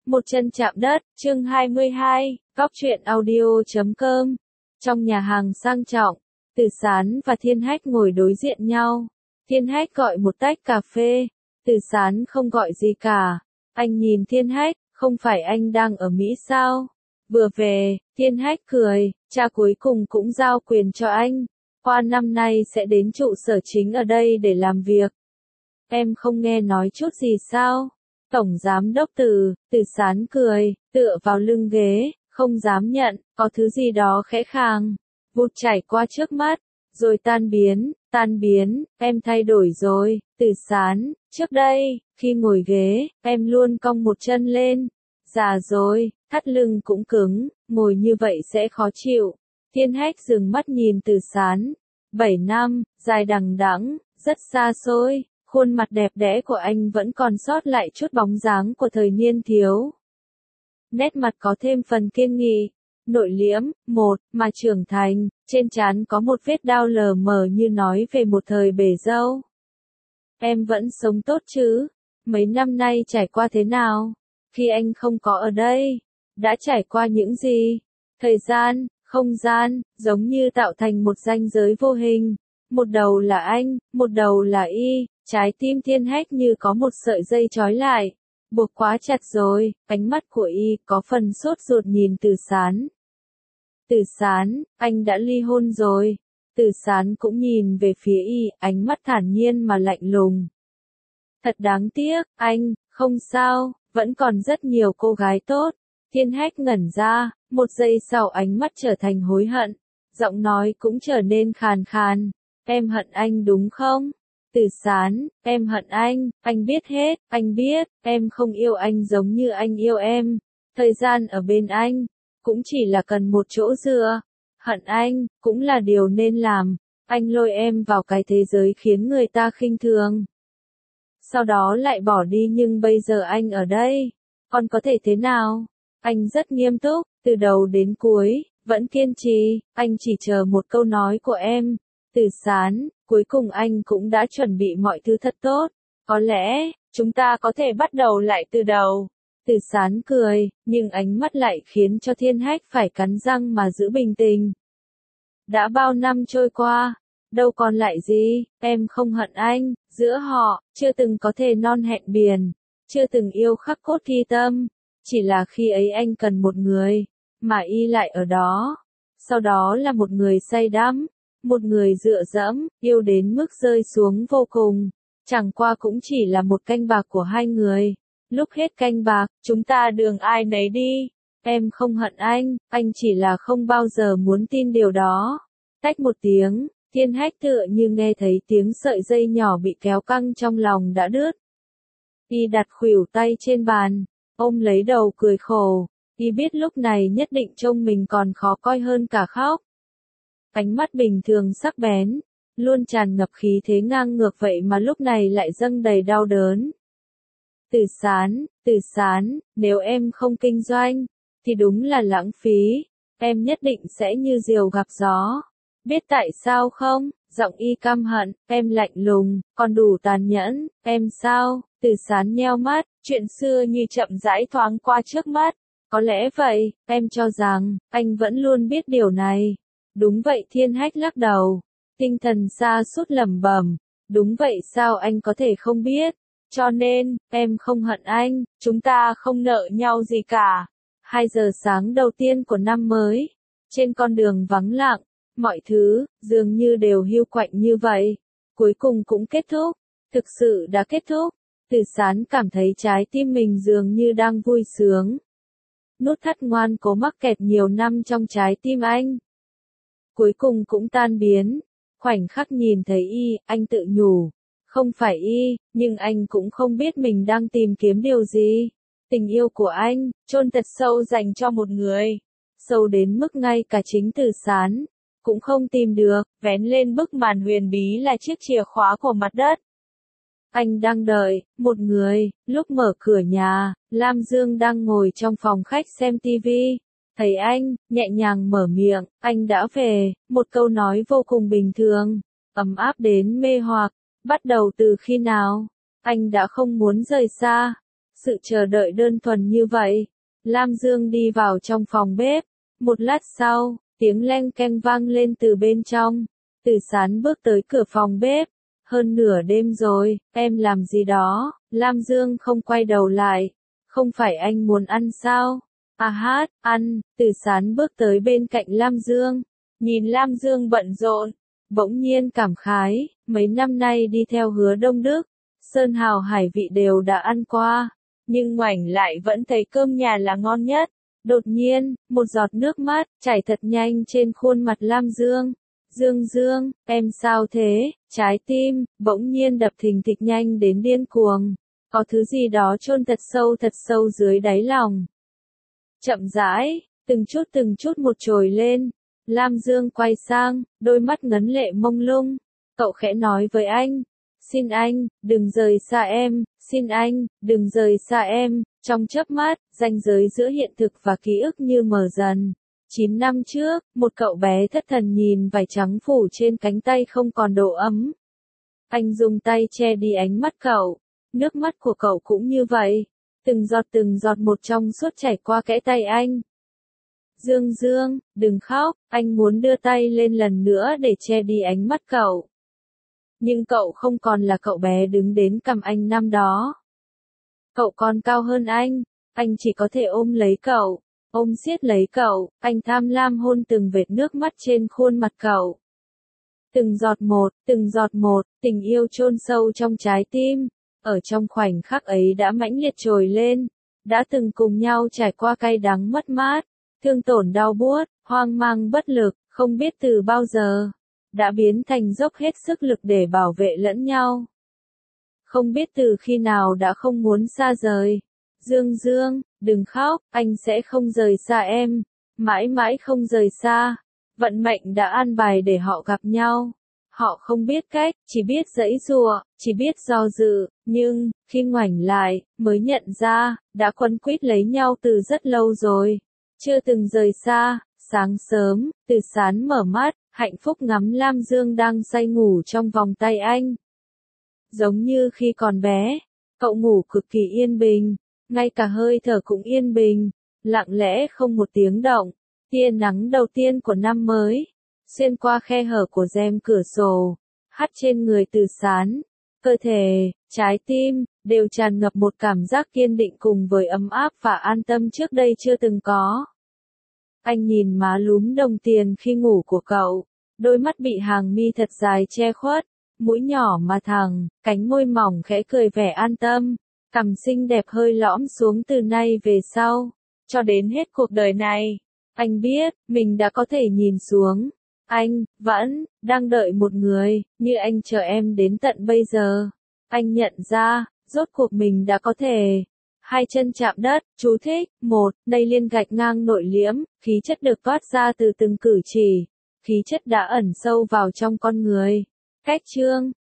Một chân chạm đất, chương 22, góc truyện audio.com. Trong nhà hàng sang trọng, Từ Sán và Thiên Hách ngồi đối diện nhau. Thiên Hách gọi một tách cà phê, Từ Sán không gọi gì cả. Anh nhìn Thiên Hách, không phải anh đang ở Mỹ sao? Vừa về, Thiên Hách cười, cha cuối cùng cũng giao quyền cho anh. Qua năm nay sẽ đến trụ sở chính ở đây để làm việc. Em không nghe nói chút gì sao? Tổng giám đốc Từ Sán cười, tựa vào lưng ghế, không dám nhận, có thứ gì đó khẽ khàng, vụt chảy qua trước mắt, rồi tan biến, em thay đổi rồi, Từ Sán, trước đây, khi ngồi ghế, em luôn cong một chân lên, già rồi, thắt lưng cũng cứng, ngồi như vậy sẽ khó chịu. Thiên Hách dừng mắt nhìn Từ Sán, 7 năm, dài đằng đẵng, rất xa xôi. Khuôn mặt đẹp đẽ của anh vẫn còn sót lại chút bóng dáng của thời niên thiếu. Nét mặt có thêm phần kiên nghị, nội liễm, mà trưởng thành, trên trán có một vết đao lờ mờ như nói về một thời bể dâu. Em vẫn sống tốt chứ? Mấy năm nay trải qua thế nào? Khi anh không có ở đây, đã trải qua những gì? Thời gian, không gian, giống như tạo thành một ranh giới vô hình. Một đầu là anh, một đầu là y. Trái tim Thiên Hách như có một sợi dây trói lại, buộc quá chặt rồi, ánh mắt của y có phần sốt ruột nhìn Từ Sán. Từ Sán, anh đã ly hôn rồi. Từ Sán cũng nhìn về phía y, ánh mắt thản nhiên mà lạnh lùng. Thật đáng tiếc, anh, không sao, vẫn còn rất nhiều cô gái tốt. Thiên Hách ngẩn ra, một giây sau ánh mắt trở thành hối hận, giọng nói cũng trở nên khàn khàn. Em hận anh đúng không? Từ Sán, em hận anh biết hết, anh biết, em không yêu anh giống như anh yêu em. Thời gian ở bên anh, cũng chỉ là cần một chỗ dựa. Hận anh, cũng là điều nên làm. Anh lôi em vào cái thế giới khiến người ta khinh thường. Sau đó lại bỏ đi nhưng bây giờ anh ở đây. Còn có thể thế nào? Anh rất nghiêm túc, từ đầu đến cuối, vẫn kiên trì, anh chỉ chờ một câu nói của em. Từ Sán, cuối cùng anh cũng đã chuẩn bị mọi thứ thật tốt. Có lẽ, chúng ta có thể bắt đầu lại từ đầu. Từ Sán cười, nhưng ánh mắt lại khiến cho Thiên Hách phải cắn răng mà giữ bình tĩnh. Đã bao năm trôi qua, đâu còn lại gì, em không hận anh, giữa họ, chưa từng có thể non hẹn biển, chưa từng yêu khắc cốt ghi tâm. Chỉ là khi ấy anh cần một người, mà y lại ở đó. Sau đó là một người say đắm. Một người dựa dẫm, yêu đến mức rơi xuống vô cùng. Chẳng qua cũng chỉ là một canh bạc của hai người. Lúc hết canh bạc, chúng ta đường ai nấy đi. Em không hận anh chỉ là không bao giờ muốn tin điều đó. Tách một tiếng, Thiên Hách tựa như nghe thấy tiếng sợi dây nhỏ bị kéo căng trong lòng đã đứt. Y đặt khuỷu tay trên bàn, ôm lấy đầu cười khổ. Y biết lúc này nhất định trông mình còn khó coi hơn cả khóc. Ánh mắt bình thường sắc bén, luôn tràn ngập khí thế ngang ngược vậy mà lúc này lại dâng đầy đau đớn. Từ Sán, nếu em không kinh doanh, thì đúng là lãng phí, em nhất định sẽ như diều gặp gió. Biết tại sao không? Giọng y căm hận, em lạnh lùng, còn đủ tàn nhẫn, em sao? Từ Sán nheo mắt, chuyện xưa như chậm rãi thoáng qua trước mắt. Có lẽ vậy, em cho rằng, anh vẫn luôn biết điều này. Đúng vậy Thiên Hách lắc đầu, tinh thần sa sút lẩm bẩm, đúng vậy sao anh có thể không biết, cho nên, em không hận anh, chúng ta không nợ nhau gì cả. 2 giờ sáng đầu tiên của năm mới, trên con đường vắng lặng, mọi thứ, dường như đều hiu quạnh như vậy, cuối cùng cũng kết thúc, thực sự đã kết thúc. Từ Sán cảm thấy trái tim mình dường như đang vui sướng. Nút thắt ngoan cố mắc kẹt nhiều năm trong trái tim anh. Cuối cùng cũng tan biến. Khoảnh khắc nhìn thấy y, anh tự nhủ. Không phải y, nhưng anh cũng không biết mình đang tìm kiếm điều gì. Tình yêu của anh, chôn thật sâu dành cho một người. Sâu đến mức ngay cả chính Từ Sán cũng không tìm được, vén lên bức màn huyền bí là chiếc chìa khóa của mặt đất. Anh đang đợi một người, lúc mở cửa nhà, Lam Dương đang ngồi trong phòng khách xem tivi. Thấy anh, nhẹ nhàng mở miệng, anh đã về, một câu nói vô cùng bình thường, ấm áp đến mê hoặc, bắt đầu từ khi nào? Anh đã không muốn rời xa. Sự chờ đợi đơn thuần như vậy. Lam Dương đi vào trong phòng bếp. Một lát sau, tiếng leng keng vang lên từ bên trong. Từ Sán bước tới cửa phòng bếp. Hơn nửa đêm rồi, em làm gì đó? Lam Dương không quay đầu lại. Không phải anh muốn ăn sao? À hát, ăn. Từ Sán bước tới bên cạnh Lam Dương. Nhìn Lam Dương bận rộn. Bỗng nhiên cảm khái, mấy năm nay đi theo Hứa Đông Đức. Sơn hào hải vị đều đã ăn qua. Nhưng ngoảnh lại vẫn thấy cơm nhà là ngon nhất. Đột nhiên, một giọt nước mắt chảy thật nhanh trên khuôn mặt Lam Dương. Dương Dương, em sao thế? Trái tim bỗng nhiên đập thình thịch nhanh đến điên cuồng. Có thứ gì đó chôn thật sâu dưới đáy lòng. Chậm rãi, từng chút một trồi lên. Lam Dương quay sang, đôi mắt ngấn lệ mông lung. Cậu khẽ nói với anh. Xin anh, đừng rời xa em, xin anh, đừng rời xa em. Trong chớp mắt, ranh giới giữa hiện thực và ký ức như mờ dần. 9 năm trước, một cậu bé thất thần nhìn vải trắng phủ trên cánh tay không còn độ ấm. Anh dùng tay che đi ánh mắt cậu. Nước mắt của cậu cũng như vậy. Từng giọt một trong suốt chảy qua kẽ tay anh. Dương Dương, đừng khóc, anh muốn đưa tay lên lần nữa để che đi ánh mắt cậu. Nhưng cậu không còn là cậu bé đứng đến cằm anh năm đó. Cậu còn cao hơn anh chỉ có thể ôm lấy cậu, ôm siết lấy cậu, anh tham lam hôn từng vệt nước mắt trên khuôn mặt cậu. Từng giọt một, tình yêu chôn sâu trong trái tim, ở trong khoảnh khắc ấy đã mãnh liệt trồi lên, đã từng cùng nhau trải qua cay đắng mất mát, thương tổn đau buốt, hoang mang bất lực, không biết từ bao giờ, đã biến thành dốc hết sức lực để bảo vệ lẫn nhau. Không biết từ khi nào đã không muốn xa rời. Dương Dương, đừng khóc, anh sẽ không rời xa em, mãi mãi không rời xa. Vận mệnh đã an bài để họ gặp nhau. Họ không biết cách, chỉ biết giãy giụa, chỉ biết do dự, nhưng, khi ngoảnh lại, mới nhận ra, đã quấn quýt lấy nhau từ rất lâu rồi. Chưa từng rời xa. Sáng sớm, Từ Sán mở mắt, hạnh phúc ngắm Lam Dương đang say ngủ trong vòng tay anh. Giống như khi còn bé, cậu ngủ cực kỳ yên bình, ngay cả hơi thở cũng yên bình, lặng lẽ không một tiếng động. Tia nắng đầu tiên của năm mới, xuyên qua khe hở của rèm cửa sổ, hắt trên người Từ Sán. Cơ thể, trái tim, đều tràn ngập một cảm giác kiên định cùng với ấm áp và an tâm trước đây chưa từng có. Anh nhìn má lúm đồng tiền khi ngủ của cậu, đôi mắt bị hàng mi thật dài che khuất, mũi nhỏ mà thẳng, cánh môi mỏng khẽ cười vẻ an tâm, cằm xinh đẹp hơi lõm xuống từ nay về sau, cho đến hết cuộc đời này. Anh biết, mình đã có thể nhìn xuống. Anh, vẫn, đang đợi một người, như anh chờ em đến tận bây giờ. Anh nhận ra, rốt cuộc mình đã có thể. Hai chân chạm đất, chú thích, 1, đây liên gạch ngang nội liễm, khí chất được toát ra từ từng cử chỉ. Khí chất đã ẩn sâu vào trong con người. Cách chương,